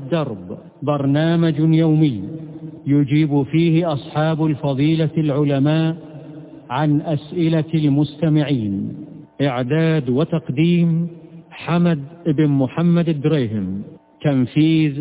الدرب برنامج يومي يجيب فيه أصحاب الفضيلة العلماء عن أسئلة المستمعين. إعداد وتقديم حمد بن محمد الدريهم. تنفيذ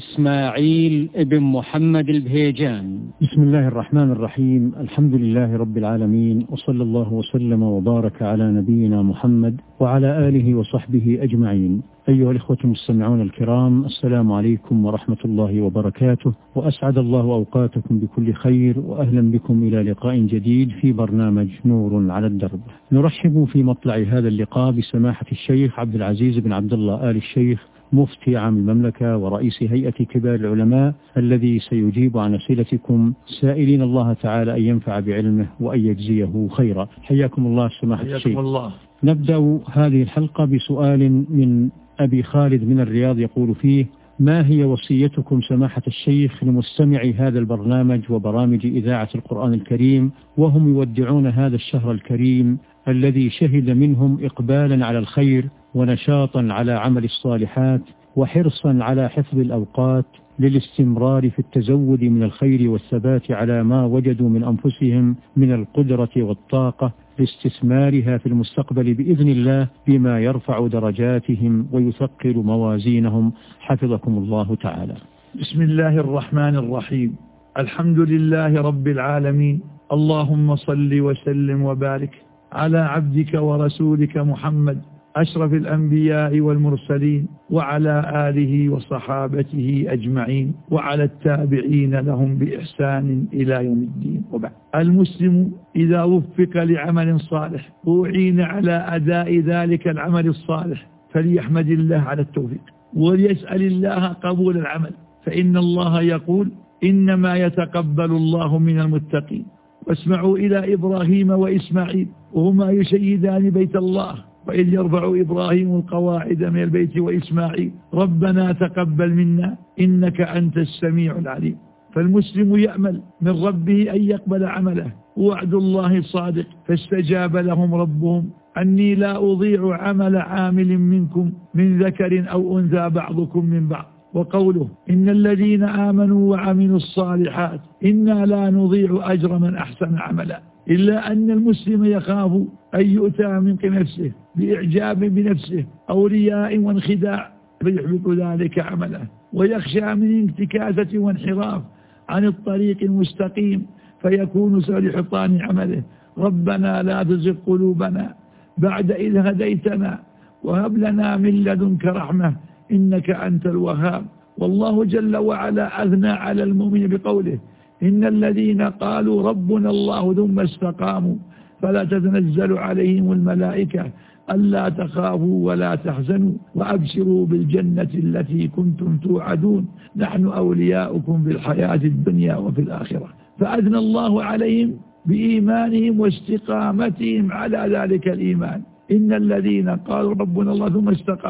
إسماعيل بن محمد البهيجان. بسم الله الرحمن الرحيم. الحمد لله رب العالمين، وصلى الله وسلم وبارك على نبينا محمد وعلى آله وصحبه أجمعين. أيها الإخوة المستمعون الكرام، السلام عليكم ورحمة الله وبركاته، وأسعد الله أوقاتكم بكل خير، وأهلا بكم إلى لقاء جديد في برنامج نور على الدرب. نرحب في مطلع هذا اللقاء بسماحة الشيخ عبد العزيز بن عبد الله آل الشيخ، مفتي عام المملكة ورئيس هيئة كبار العلماء، الذي سيجيب عن أسئلتكم، سائلين الله تعالى أن ينفع بعلمه وأن يجزيه خيرا. حياكم الله سماحة الشيخ. الله. نبدأ هذه الحلقة بسؤال من أبي خالد من الرياض، يقول فيه: ما هي وصيتكم سماحة الشيخ لمستمعي هذا البرنامج وبرامج إذاعة القرآن الكريم، وهم يودعون هذا الشهر الكريم الذي شهد منهم إقبالا على الخير ونشاطا على عمل الصالحات وحرصا على حفظ الأوقات للاستمرار في التزود من الخير والثبات على ما وجدوا من أنفسهم من القدرة والطاقة لاستثمارها في المستقبل بإذن الله، بما يرفع درجاتهم ويثقل موازينهم، حفظكم الله تعالى. بسم الله الرحمن الرحيم. الحمد لله رب العالمين، اللهم صل وسلم وبارك على عبدك ورسولك محمد أشرف الأنبياء والمرسلين، وعلى آله وصحابته أجمعين، وعلى التابعين لهم بإحسان إلى يوم الدين. وبعد، المسلم إذا وفق لعمل صالح وأعين على أداء ذلك العمل الصالح فليحمد الله على التوفيق وليسأل الله قبول العمل، فإن الله يقول: إنما يتقبل الله من المتقين. واسمعوا إلى إبراهيم وإسماعيل وهما يشيدان بيت الله، وإذ يرفع إبراهيم القواعد من البيت وإسماعيل ربنا تقبل منا إنك أنت السميع العليم. فالمسلم يأمل من ربه أن يقبل عمله، ووعد الله صادق، فاستجاب لهم ربهم أني لا أضيع عمل عامل منكم من ذكر أو أنثى بعضكم من بعض. وقوله: إن الذين آمنوا وعملوا الصالحات إنا لا نضيع أجر من أحسن عملا. إلا أن المسلم يخاف أن يؤتى من نفسه بإعجاب بنفسه أو رياء وانخداع فيحبط ذلك عمله، ويخشى من انتكاسة وانحراف عن الطريق المستقيم فيكون سبب حطام عمله. ربنا لا تزغ قلوبنا بعد إذ هديتنا وهب لنا من لدنك رحمة إنك أنت الوهاب. والله جل وعلا أثنى على المؤمن بقوله: إن الذين قالوا ربنا الله ثم استقاموا فلا تتنزل عليهم الملائكة ألا تخافوا ولا تحزنوا وأبشروا بالجنة التي كنتم توعدون نحن أولياؤكم في الحياة الدنيا وفي الآخرة. فأثنى الله عليهم بإيمانهم واستقامتهم على ذلك الإيمان. إن الذين قالوا ربنا الله ثم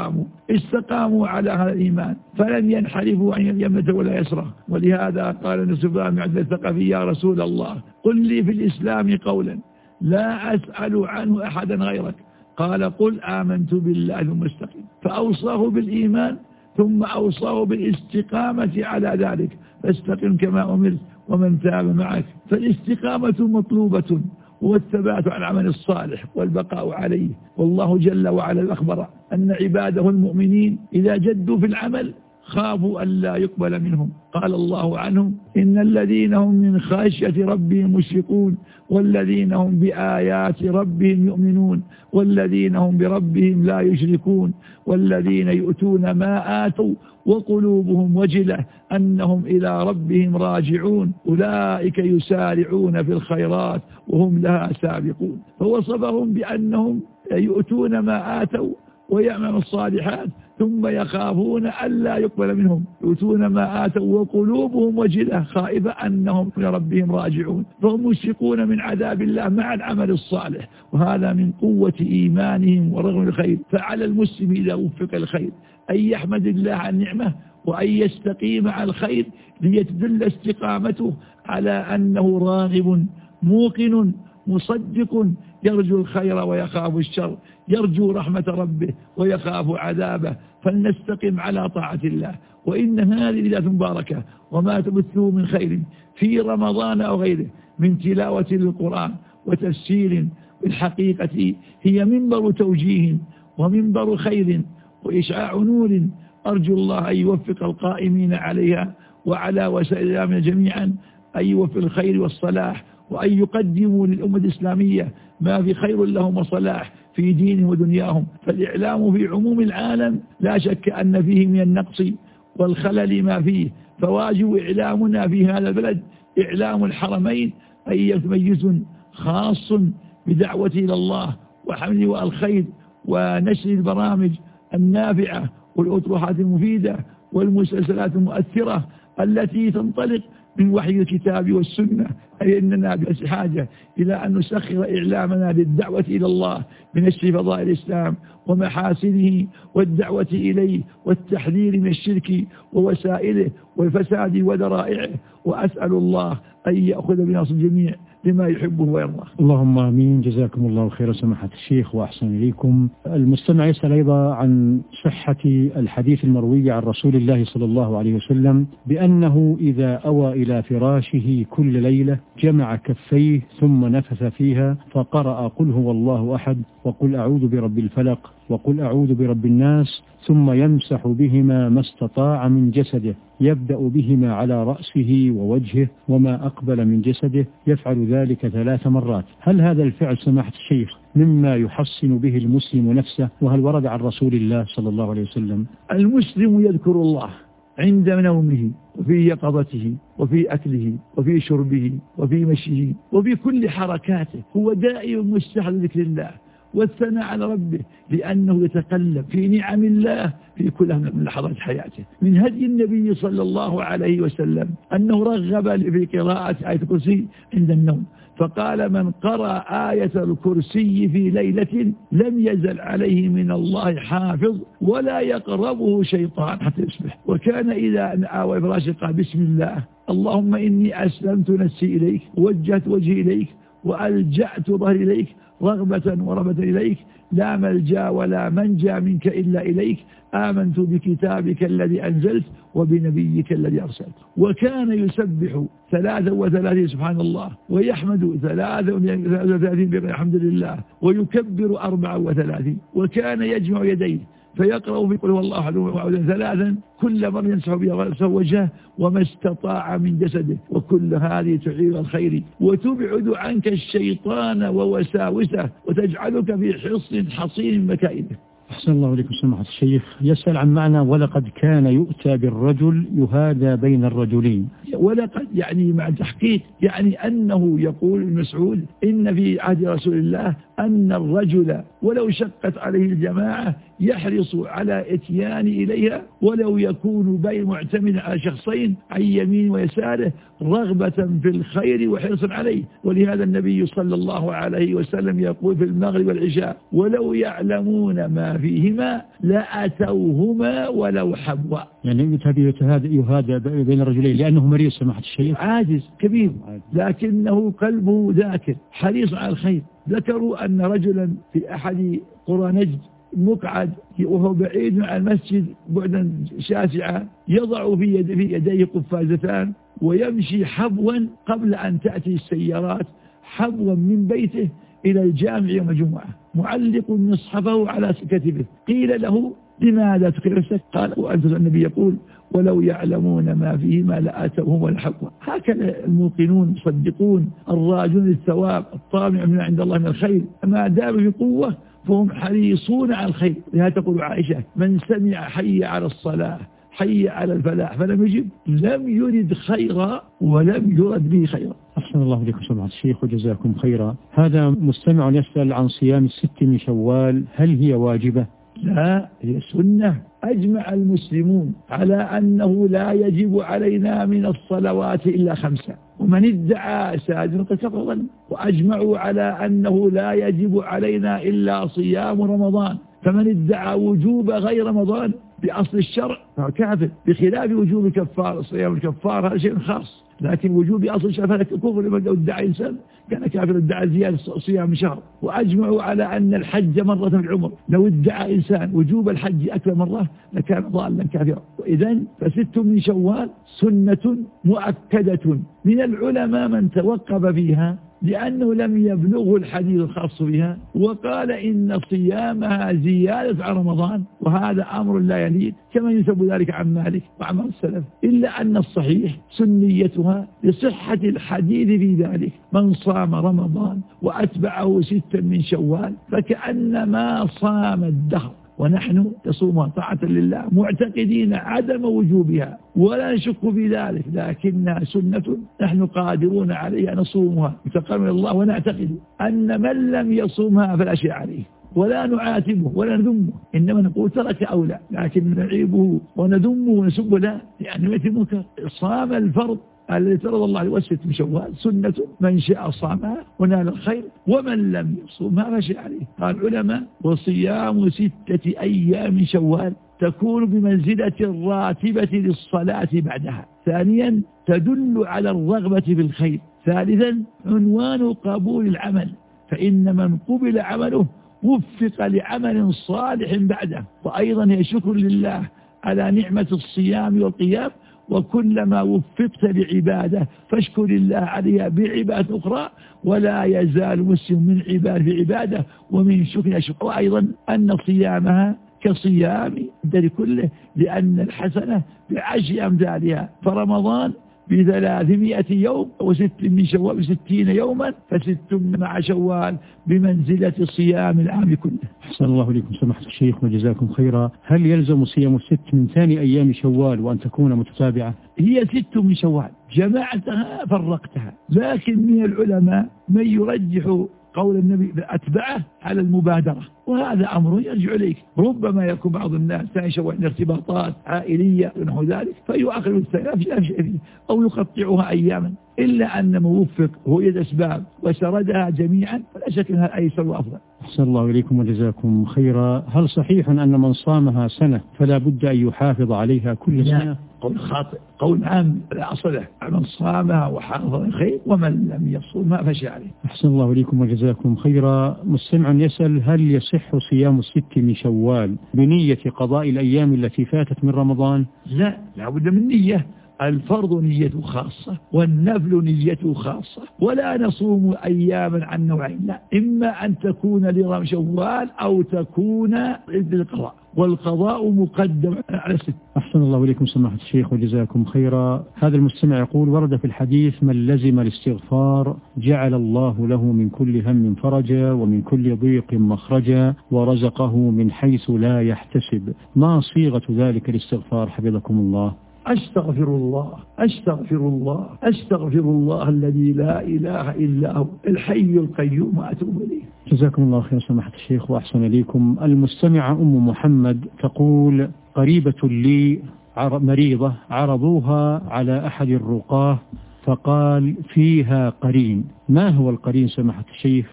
استقاموا على هذا الإيمان فلن ينحرفوا عن اليمنة ولا يسرى. ولهذا قال نسبان عند الثقفي: يا رسول الله قل لي في الإسلام قولا لا أسأل عنه أحدا غيرك. قال: قل آمنت بالله ثم استقم. فأوصاه بالإيمان ثم أوصاه بالاستقامة على ذلك، فاستقم كما أمرت ومن تاب معك. فالاستقامة مطلوبة والثبات على العمل الصالح والبقاء عليه. والله جل وعلا أخبر أن عباده المؤمنين إذا جدوا في العمل خافوا أن لا يقبل منهم. قال الله عنهم: إن الذين هم من خشية ربهم مشفقون والذين هم بآيات ربهم يؤمنون والذين هم بربهم لا يشركون والذين يؤتون ما آتوا وقلوبهم وجلة أنهم إلى ربهم راجعون أولئك يسارعون في الخيرات وهم لها سابقون. فوصفهم بأنهم يؤتون ما آتوا ويعملون الصالحات ثم يخافون ألا يقبل منهم، يؤتون ما آتوا وقلوبهم وجلة خائفة أنهم إلى ربهم راجعون، فهم مشفقون من عذاب الله مع العمل الصالح، وهذا من قوة إيمانهم ورغم الخير. فعلى المسلم إذا وفق الخير أن يحمد الله عن نعمه وأن يستقيم على الخير ليتدل استقامته على أنه راغب موقن مصدق يرجو الخير ويخاف الشر. يرجو رحمة ربه ويخاف عذابه، فلنستقم على طاعة الله. وإن هذه ليلة مباركة، وما تبثه من خير في رمضان أو غيره من تلاوة للقرآن وتفسير بالحقيقة هي منبر توجيه ومنبر خير وإشعاع نور، أرجو الله أن يوفق القائمين عليها وعلى وسائلنا جميعا أن يوفق الخير والصلاح، وأن يقدموا للأمة الإسلامية ما في خير لهم وصلاح في دينهم ودنياهم. فالإعلام في عموم العالم لا شك أن فيه من النقص والخلل ما فيه، فواجب إعلامنا في هذا البلد إعلام الحرمين أن يتميز خاص بدعوة إلى الله وحمل والخير ونشر البرامج النافعة والأطروحات المفيدة والمسلسلات المؤثرة التي تنطلق من وحي الكتاب والسنة. أي أننا بحاجة إلى أن نسخر إعلامنا للدعوة إلى الله بنشر فضائل الإسلام ومحاسنه والدعوة إليه والتحذير من الشرك ووسائله والفساد وذرائعه. وأسأل الله أن يأخذ بنصر الجميع لما يحبه ويرضاه. اللهم آمين. جزاكم الله خير سماحة الشيخ وأحسن إليكم. المستمع يسأل أيضا عن صحة الحديث المروي عن رسول الله صلى الله عليه وسلم بأنه إذا أوى إلى فراشه كل ليلة جمع كفيه ثم نفث فيها فقرأ قل هو الله أحد وقل أعوذ برب الفلق وقل أعوذ برب الناس ثم يمسح بهما ما استطاع من جسده، يبدأ بهما على رأسه ووجهه وما أقبل من جسده، يفعل ذلك 3 مرات. هل هذا الفعل سماحة الشيخ مما يحصن به المسلم نفسه؟ وهل ورد عن رسول الله صلى الله عليه وسلم؟ المسلم يذكر الله عند نومه وفي يقظته وفي أكله وفي شربه وفي مشيه وفي كل حركاته، هو دائم مستحضر ذكر الله والثناء على ربه، لأنه يتقلب في نعم الله في كل من لحظات حياته. من هدي النبي صلى الله عليه وسلم أنه رغب في قراءة آية الكرسي عند النوم، فقال من قرأ آية الكرسي في ليلة لم يزل عليه من الله حافظ ولا يقربه شيطان حتى يصبح. وكان إذا آوى فراشه قال بسم الله اللهم إني أسلمت نفسي إليك ووجهت وجهي إليك وألجأت ظهري إليك رغبة ورهبة إليك، لا ملجأ ولا منجا منك إلا إليك، آمنت بكتابك الذي أنزلت وبنبيك الذي أرسلت. وكان يسبح 33 سبحان الله، ويحمد 33 بالحمد لله، ويكبر 34، وكان يجمع يديه فيقرأ في قل هو الله أحد وأعوذ 3 كل مرة يمسح بها رأسه وجهه وما استطاع من جسده. وكل هذه تعين الخير وتبعد عنك الشيطان ووساوسه وتجعلك في حصن حصين مكائده. أحسن الله إليكم سماحة الشيخ. يسأل عن معنى ولقد كان يؤتى بالرجل يهادى بين الرجلين. ولقد يعني مع تحقيق، يعني أنه يقول المسعود إن في عهد رسول الله أن الرجل ولو شقت عليه الجماعة يحرص على اتيان إليها ولو يكون بين معتمد على شخصين عن يمين ويساره رغبة في الخير وحرصا عليه. ولهذا النبي صلى الله عليه وسلم يقول في المغرب والعشاء ولو يعلمون ما فيهما لأتوهما ولو حبوا. يعني يهادى بين الرجلين لأنه مريض سماحة الشيخ، عاجز كبير لكنه قلبه ذاكر حريص على الخير. ذكروا أن رجلا في أحد قرى نجد مقعد وهو بعيد عن المسجد بعدا شاسعا، يضع في يديه قفازتان ويمشي حبوا قبل أن تأتي السيارات، حبوا من بيته إلى الجامع يوم الجمعة معلق مصحفه على كتفه. قيل له لماذا تقرأ نفسك؟ قال وأنت النبي يقول ولو يعلمون ما فيهما لآتوهم والحقوا. هكذا الموقنون المصدقون الراجون الثواب الطامع من عند الله من الخير ما دام في قوة فهم حريصون على الخير. لهذا تقول عائشة من سمع حي على الصلاة حي على الفلاح فلم يجب لم يرد خيرا ولم يرد به خيرا. أحسن الله إليكم سماحة الشيخ وجزاكم خيرا. هذا مستمع يسأل عن صيام 6 من شوال، هل هي واجبة؟ لا، هي سنة. أجمع المسلمون على أنه لا يجب علينا من الصلوات إلا 5، ومن ادعى سادس فقد كفر. وأجمعوا على أنه لا يجب علينا إلا صيام رمضان، فمن ادعى وجوب غير رمضان بأصل الشرع فهو كافر، بخلاف وجوب كفار صيام الكفار هذا شيء خاص، لكن وجوب أصل الشرع فلا كفر. لما ادعى إنسان كان كافر ادعى زيادة صيام شهر. وأجمعوا على أن الحج مرة في العمر، لو ادعى إنسان وجوب الحج أكثر مرة لكان ضالا كافرا. وإذن ف6 من شوال سنة مؤكدة. من العلماء من توقف فيها لأنه لم يبلغه الحديث الخاص بها، وقال إن صيامها زيادة على رمضان، وهذا أمر لا يليق كما ينسب ذلك عن مالك وعن السلف، إلا أن الصحيح سنيتها لصحة الحديث في ذلك. من صام رمضان وأتبعه 6 من شوال فكأنما صام الدهر، ونحن نصومها طاعة لله معتقدين عدم وجوبها ولا نشك في ذلك، لكنها سنة نحن قادرون عليها نصومها متقربين الله، ونعتقد أن من لم يصومها فلا شيء عليه، ولا نعاتبه ولا نذمه، إنما نقول ترك أو لا، لكن نعيبه ونذمه ونسبه لا، لأنه يتم منكر. صام الفرض الذي فرض الله عليه 6 من شوال سنة من شاء صامها ونال الخير، ومن لم يصومها فلا شيء عليه. قال العلماء وصيام 6 أيام من شوال تكون بمنزلة الراتبة للصلاة بعدها. ثانيا تدل على الرغبة في الخير. ثالثا عنوان قبول العمل، فإن من قبل عمله وفق لعمل صالح بعده. وأيضا هي شكر لله على نعمة الصيام والقيام، وكلما وفقت لعبادة فاشكر الله عليها بعبادة أخرى، ولا يزال مسلم من عبادة في عبادة ومن شكر شكر. وأيضا أن صيامها كصيام الدهر كله، لأن الحسنة ب10 أمثالها، فرمضان ب300 يوم، و6 من شوال ب60 يوما، ف6 مع شوال بمنزلة صيام العام كله. أحسن الله إليكم سماحة الشيخ وجزاكم خيرا. هل يلزم صيام 6 من ثاني أيام شوال وأن تكون متتابعة؟ هي 6 من شوال جمعتها فرقتها، لكن من العلماء من يرجح قول النبي أتبعه على المبادرة، وهذا أمر يرجع إليك. ربما يكون بعض الناس ثاني شوال ارتباطات عائلية ونحو ذلك فيؤخر الثلاث لا شيء فيه، أو يقطعها أياما، إلا أن موفق هو يد أسباب وسردها جميعا فلا شك أنها أيسر وأفضل. أحسن الله إليكم وجزاكم خيرا. هل صحيح أن من صامها سنة فلا بد أن يحافظ عليها كل سنة؟ قول خاطئ، قول عام لا أصل له. من صامها وحافظ الخير، ومن لم يصومها فشيء عليه. أحسن الله إليكم وجزاكم خيرا. مستمع يسأل هل يصح صيام 6 من شوال بنية قضاء الأيام التي فاتت من رمضان؟ لا بد من نية. الفرض نيته خاصة والنفل نيته خاصة، ولا نصوم أياما عن نوعين، لا، إما أن تكون لرمضان شوال أو تكون للقضاء، والقضاء مقدم على 6. أحسن الله إليكم سماحة الشيخ وجزاكم خيرا. هذا المستمع يقول ورد في الحديث من لزم الاستغفار جعل الله له من كل هم فرجا ومن كل ضيق مخرجا ورزقه من حيث لا يحتسب. ما صيغة ذلك الاستغفار حفظكم الله؟ أستغفر الله أستغفر الله أستغفر الله الذي لا إله إلا هو الحي القيوم وأتوب إليه. جزاكم الله خير سماحة الشيخ وأحسن إليكم. المستمعة أم محمد تقول قريبة لي مريضة عرضوها على أحد الرقاه فقال فيها قرين. ما هو القرين سماحة الشيخ؟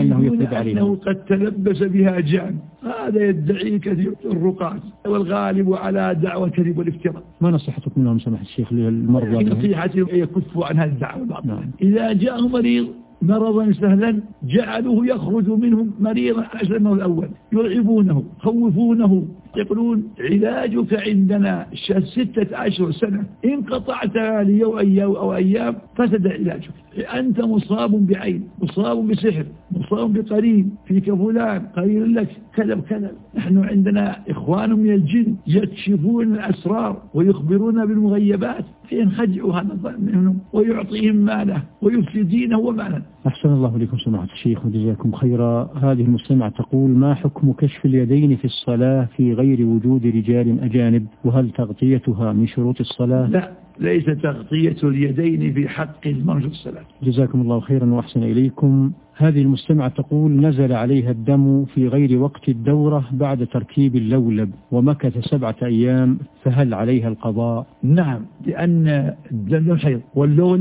أنه قد تلبس بها جان، هذا يدعي كثير الرقاة، والغالب على دعوة الكذب والافتراء. ما نصيحتك منهم سماحة الشيخ للمرضى؟ نصيحتي يكفوا عن هذه الدعوة. إذا جاءه مريض مرضا سهلا جعلوه يخرج منهم مريضا أجل منه الأول، يرعبونه خوفونه، يقولون علاجك عندنا 6 أشهر سنة، إن قطعتها ليوم أو أيام فسد علاجك. أنت مصاب بعين، مصاب بسحر، مصاب بقرين، فيك فلان قرين لك كذا وكذا. نحن عندنا إخوان من الجن يكشفون الأسرار ويخبرون بالمغيبات، فإن خدعوا هذا منهم ويعطيهم ماله ويفسد دينه وماله. أحسن الله لكم سماحة الشيخ وجزاكم خيرا. هذه المستمعة تقول ما حكم كشف اليدين في الصلاة في غير وجود رجال أجانب، وهل تغطيتها من شروط الصلاة؟ لا، ليس تغطية اليدين في حق المرجو الصلاة. جزاكم الله خيرا وأحسن إليكم. هذه المستمعة تقول نزل عليها الدم في غير وقت الدورة بعد تركيب اللولب ومكث 7 أيام، فهل عليها القضاء؟ نعم، لأن الدم حيض واللولب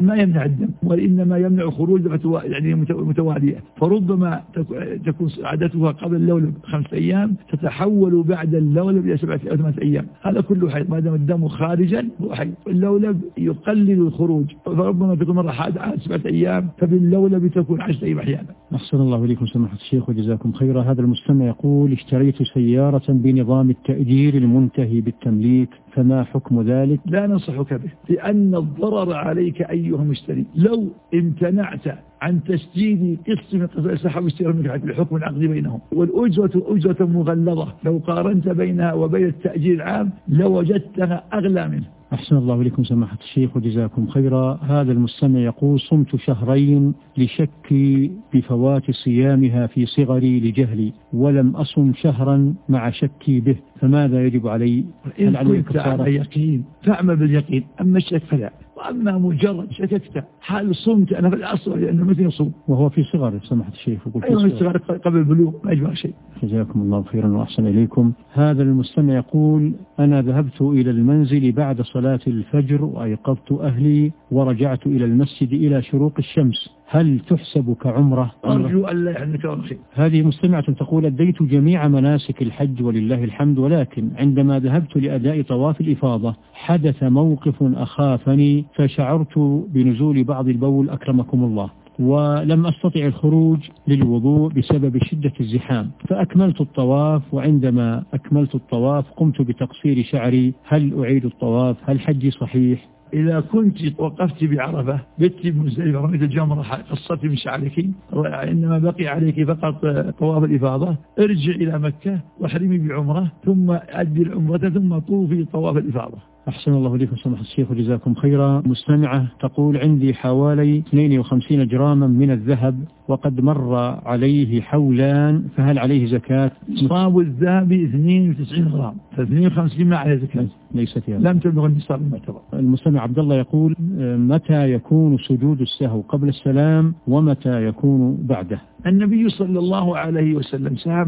ما يمنع الدم، وإنما يمنع خروج يعني متوالية. فربما تكون عادتها قبل اللولب 5 أيام تتحول بعد اللولب إلى 7 أو 8 أيام. هذا كله حيض ما دام الدم خارجا هو حيض. اللولب يقلل الخروج، فربما تكون مرة عاد 7 أيام، فباللولب تكون 10 أيام أحيانا. أحسن الله إليكم سماحة الشيخ وجزاكم خيرا. هذا المستمع يقول: اشتريت سيارة بنظام التأجير المنتهي بالتمليك، فما حكم ذلك؟ لا ننصحك به، لأن الضرر عليك أيها المشتري. لو امتنعت عن تسجيل قسط من قسط سحب الشراء منك الحكم العقدي بينهم، والأجرة أجرة مغلظة، لو قارنت بينها وبين التأجير العام لوجدتها أغلى منه. أحسن الله إليكم سماحة الشيخ وجزاكم خيرا. هذا المستمع يقول: صمت شهرين لشكي بفوات صيامها في صغري لجهلي، ولم أصم شهرا مع شكي به، فماذا يجب علي؟ إن كنت على يقين فاعمل باليقين، أما الشك فلا. وأما مجرد شككت حال صمت أنا في الأصل لأنه مثل يصوم وهو في صغر سماحة الشيخ. أيوة في صغر قبل البلوغ ما يجمع شيء. جزاكم الله خيرا وأحسن إليكم. هذا المستمع يقول: أنا ذهبت إلى المنزل بعد صلاة الفجر وأيقظت أهلي ورجعت إلى المسجد إلى شروق الشمس، هل تحسب كعمرة؟ أرجو أن لا يحنك ورخي. هذه مستمعة تقول: أديت جميع مناسك الحج ولله الحمد، ولكن عندما ذهبت لأداء طواف الإفاضة حدث موقف أخافني، فشعرت بنزول بعض البول أكرمكم الله، ولم أستطع الخروج للوضوء بسبب شدة الزحام، فأكملت الطواف، وعندما أكملت الطواف قمت بتقصير شعري، هل أعيد الطواف؟ هل حجي صحيح؟ إذا كنت وقفت بعرفة بت بمزدلفة رميت الجمرة قصرت من شعرك، إنما بقي عليك فقط طواف الإفاضة، ارجع إلى مكة واحرمي بعمرة ثم أدي العمرة ثم طوفي طواف الإفاضة. أحسن الله إليكم سماحة الشيخ وجزاكم خيرا. مستمعة تقول: عندي حوالي 52 جراما من الذهب وقد مر عليه حولان، فهل عليه زكاة؟ نصاب الذهب 92 غرام، ف52 ما عليه زكاة، ليست يعني. لم تبلغ النصاب المعتبر. المستمع عبد الله يقول: متى يكون سجود السهو؟ قبل السلام ومتى يكون بعده؟ النبي صلى الله عليه وسلم سهى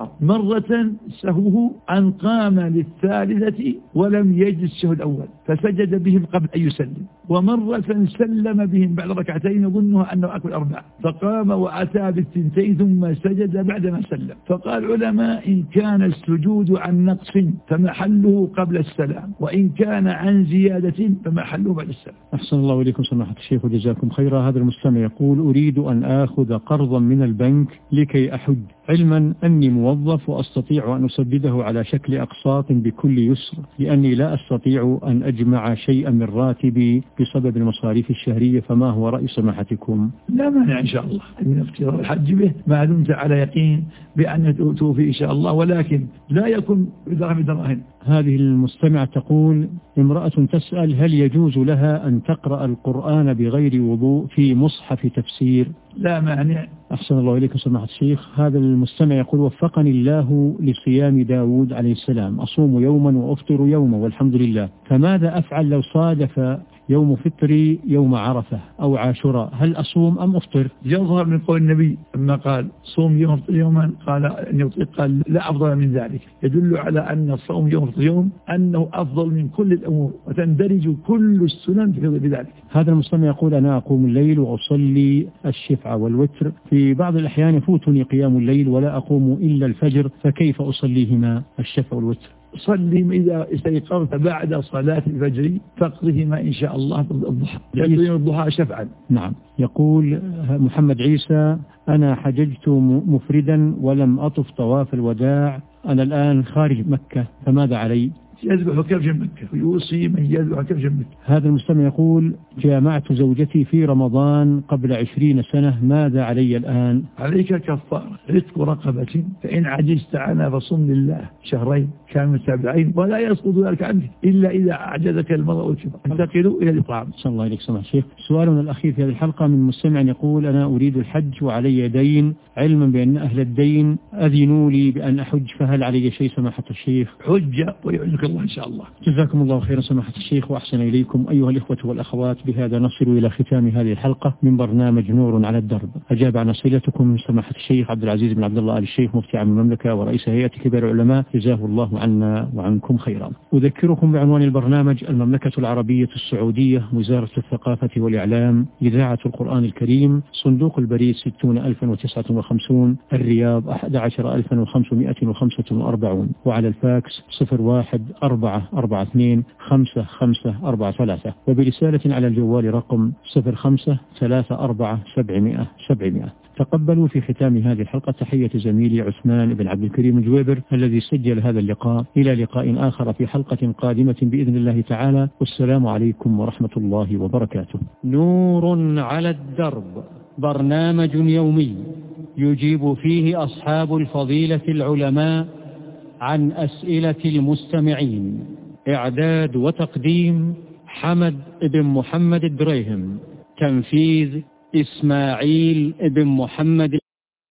مرة سهوه أن قام للثالثة ولم يجلس الشهو الأول فسجد بهم قبل أن يسلم، ومرة سلم بهم بعد ركعتين يظنها أنه أكل 4 فقام وأتى بالثنتين ثم سجد بعدما سلم. فقال العلماء: إن كان السجود عن نقص فمحله قبل السلام، وإن كان عن زيادة فمحله بعد السلام. أحسن الله إليكم سماحة الشيخ وجزاكم خيرا. هذا المستمع يقول: أريد أن آخذ قرضا من البنك لكي أحج، علما أني موظف وأستطيع أن أسدده على شكل أقساط بكل يسر، لأني لا أستطيع أن أجمع شيئا من راتبي بسبب المصاريف الشهرية، فما هو رأي سماحتكم؟ لا مانع إن شاء الله من افتراض الحج به ما دمت على يقين بأن توفي إن شاء الله، ولكن لا يكون بدراهم. هذه المستمعة تقول: امرأة تسأل: هل يجوز لها أن تقرأ القرآن بغير وضوء في مصحف تفسير؟ لا مانع. أحسن الله إليكم سماحة الشيخ. هذا المستمع يقول: وفقني الله لصيام داود عليه السلام، أصوم يوما وأفطر يوما والحمد لله، فماذا أفعل لو صادف يوم فطري يوم عرفة أو عاشوراء، هل أصوم أم أفطر؟ يظهر من قول النبي لما قال صوم يوم افطر يوما قال لا أفضل من ذلك، يدل على أن الصوم يوم افطر يوم أنه أفضل من كل الأمور وتندرج كل السنن في ذلك. هذا المستمع يقول: أنا أقوم الليل وأصلي الشفع والوتر، في بعض الأحيان يفوتني قيام الليل ولا أقوم إلا الفجر، فكيف أصليهما الشفع والوتر؟ صلي إذا استيقظت بعد صلاة الفجر فاقضهما إن شاء الله الضحى، لأن الضحى شفعا. نعم. يقول محمد عيسى: أنا حججت مفردا ولم أطف طواف الوداع، أنا الآن خارج مكة، فماذا علي؟ يذبح كبش مكة، ويوصي من يذبح كبش مكة. هذا المستمع يقول: جامعت زوجتي في رمضان قبل 20 سنة، ماذا علي الآن؟ عليك كفارة رزق رقبة، فإن عجزت عنها فصم لله شهرين كانوا متابعين، ولا يسقط ذلك عنك إلا إذا أعجزك المرء والكبر، انتقلوا إلى الإطعام. صلى الله عليك سماحة الشيخ. سؤالنا الأخير في هذه الحلقة من مستمع يقول: أنا أريد الحج وعلي دين، علما بأن أهل الدين أذنوا لي بأن أحج، فهل علي شيء سماحة الشيخ؟ حجة ويعينك الله إن شاء الله. جزاكم الله خيرا سماحة الشيخ وأحسن إليكم. أيها الإخوة والأخوات، بهذا نصل إلى ختام هذه الحلقة من برنامج نور على الدرب. أجاب عن أسئلتكم سماحة الشيخ عبد العزيز بن عبد الله آل الشيخ مفتي عام المملكة ورئيس هيئة كبار العلماء، جزاه الله عنا وعنكم خيرا. أذكركم بعنوان البرنامج: المملكة العربية السعودية، وزارة الثقافة والإعلام، إذاعة القرآن الكريم، صندوق البريد 60059، الرياض 11545، وعلى الفاكس 014425543، وبرسالة على الجوال رقم 0534700700. تقبلوا في ختام هذه الحلقة تحية زميلي عثمان بن عبد الكريم الجويبر الذي سجل هذا اللقاء. إلى لقاء آخر في حلقة قادمة بإذن الله تعالى، والسلام عليكم ورحمة الله وبركاته. نور على الدرب، برنامج يومي يجيب فيه أصحاب الفضيلة العلماء عن أسئلة المستمعين. إعداد وتقديم حمد بن محمد الدريهم، تنفيذ إسماعيل بن محمد